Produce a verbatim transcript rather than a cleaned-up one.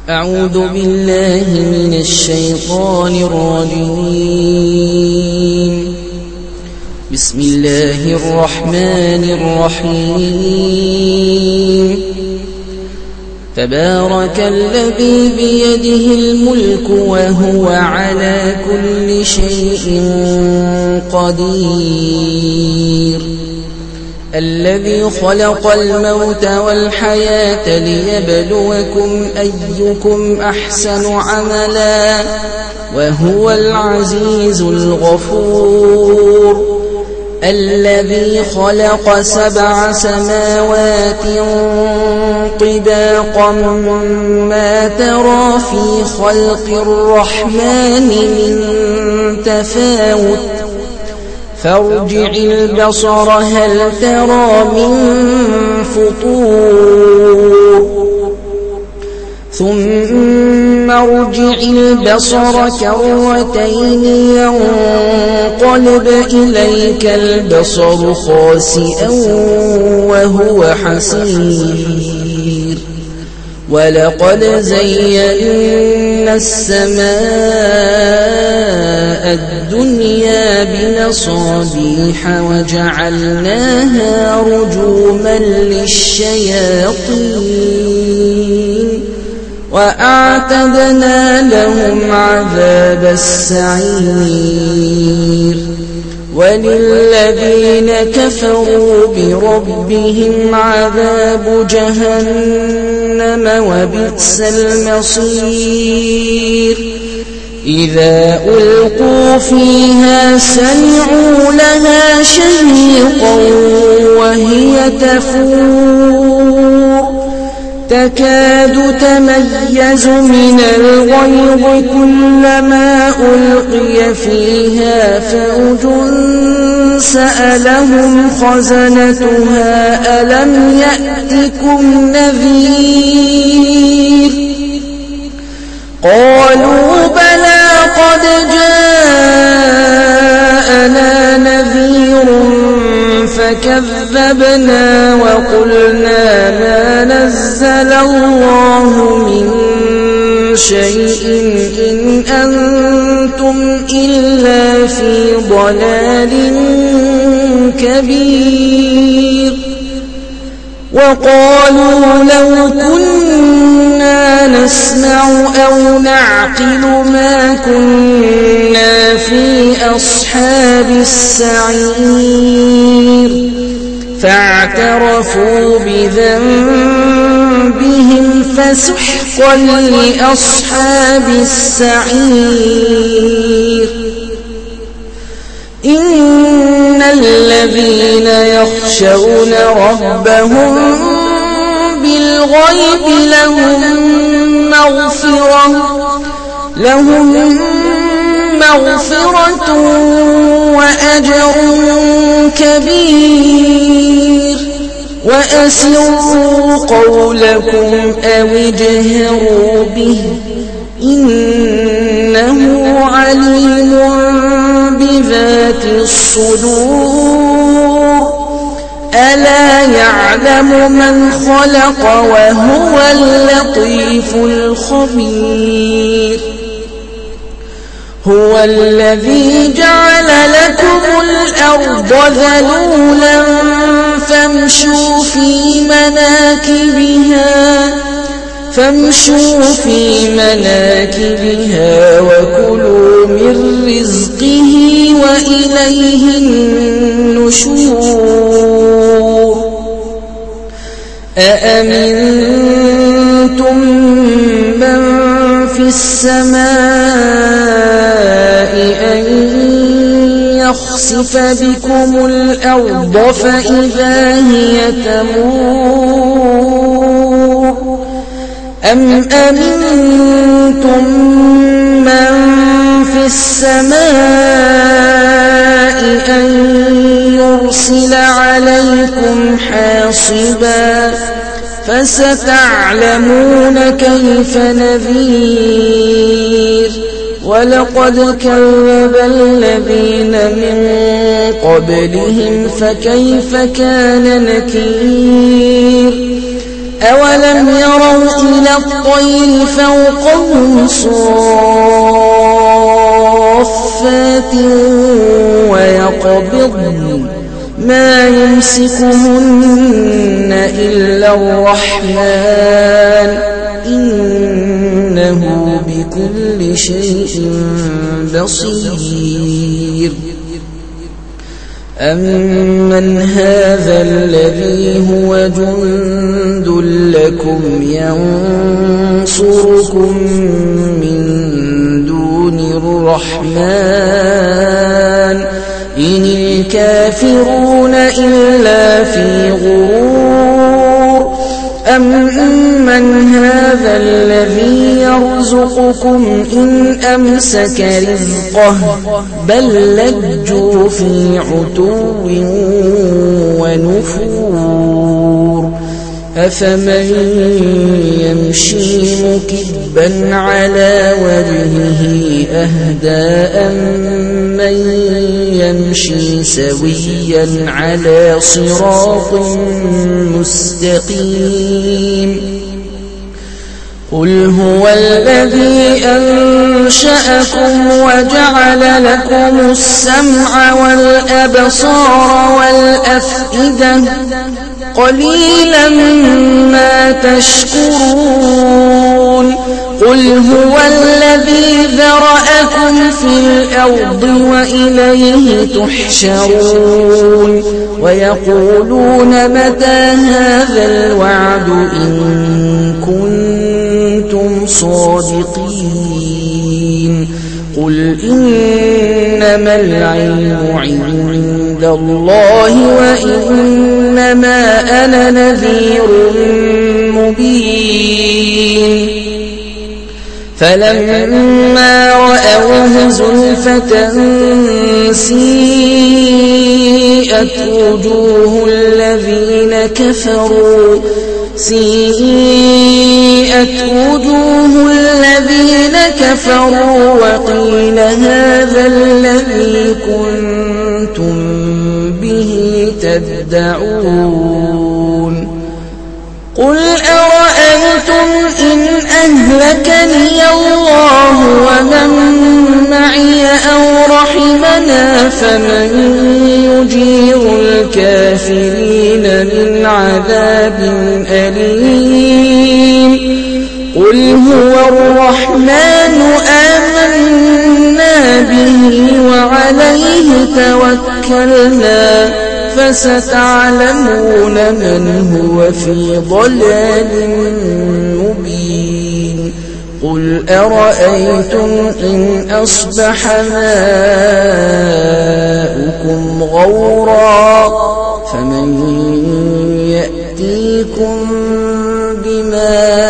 أعوذ بالله من الشيطان الرجيم. بسم الله الرحمن الرحيم. تبارك الذي بيده الملك وهو على كل شيء قدير. الذي خلق الموت والحياة ليبلوكم أيكم أحسن عملا وهو العزيز الغفور. الذي خلق سبع سماوات طباقا ما ترى في خلق الرحمن من تفاوت فارجع البصر هل ترى من فطور ثم ارجع البصر كرتين ينقلب إليك البصر خاسئا وهو حسير. ولقد زينا السماء الدنيا بمصابيح وجعلناها رجوما للشياطين وأعتدنا لهم عذاب السعير. وللذين كفروا بربهم عذاب جهنم وبئس المصير. إذا ألقوا فيها سمعوا لها شهيقا وهي تفور تكاد تميز من الغيظ كلما ألقي فيها فوج سألهم خزنتها ألم يأتكم نذير قالوا بلى قد جاءنا نذير فكذبنا وقلنا ما نزل الله من شيء إن أنتم إلا في ضلال كبير. وقالوا لو كنا نسمع أو نعقل ما كنا في أصحاب السعير فاعترفوا بذنبهم فسحقا لأصحاب السعير. إن الذين يخشون ربهم بالغيب لهم مغفرة لهم مغفرة وأجر كبير. وأسروا قولكم أو اجهروا به إنه عليم بذات الصدور. ألا يعلم من خلق وهو اللطيف الخبير. هو الذي جعل لكم الأرض ذلولا فامشوا في مناكبها فامشوا في مناكبها وكلوا من رزقه وإليه النشور. أأمنتم من في السماء أن يخسف بكم الأرض فإذا هي تمور أم أمنتم من في السماء أن يرسل عليكم حاصبا فستعلمون كيف نذير. ولقد كذب الذين من قبلهم فكيف كان نكير. أولم يروا إلى الطير فوقهم صافات ويقبضن ما يمسكهن إلا الرحمن إنه بكل شيء بصير أمن هذا الذي هو جند لكم ينصركم من دون الرحمن إن الكافرون إلا في غرور أمن هذا الذي يرزقكم إن أمسك رزقه بل لجوا في عتو ونفور أفمن يمشي مكبا على وجهه أهدى أمن يمشي سويا على صراط مستقيم قل هو الذي أنشأكم وجعل لكم السمع والأبصار والأفئدة قليلا ما تشكرون قل هو الذي ذرأكم في الأرض وإليه تحشرون ويقولون متى هذا الوعد إن كنتم صادقين قل إنما العلم عند الله وإنما أنا نذير مبين فلما رأوه زلفة سيئت وجوه الذين كفروا سيئت وجوه الذين كفروا وقيل هذا الذي كنتم به تدعون قل أرأيتم إن أهلكني الله ومن معي أو رحمنا فمن يجير الكافرين من عذاب أليم قل هو الرحمن آمنا به وعليه توكلنا فستعلمون من هو في ضلال مبين قل أرأيتم إن أصبح ماؤكم غورا فمن يأتيكم بماء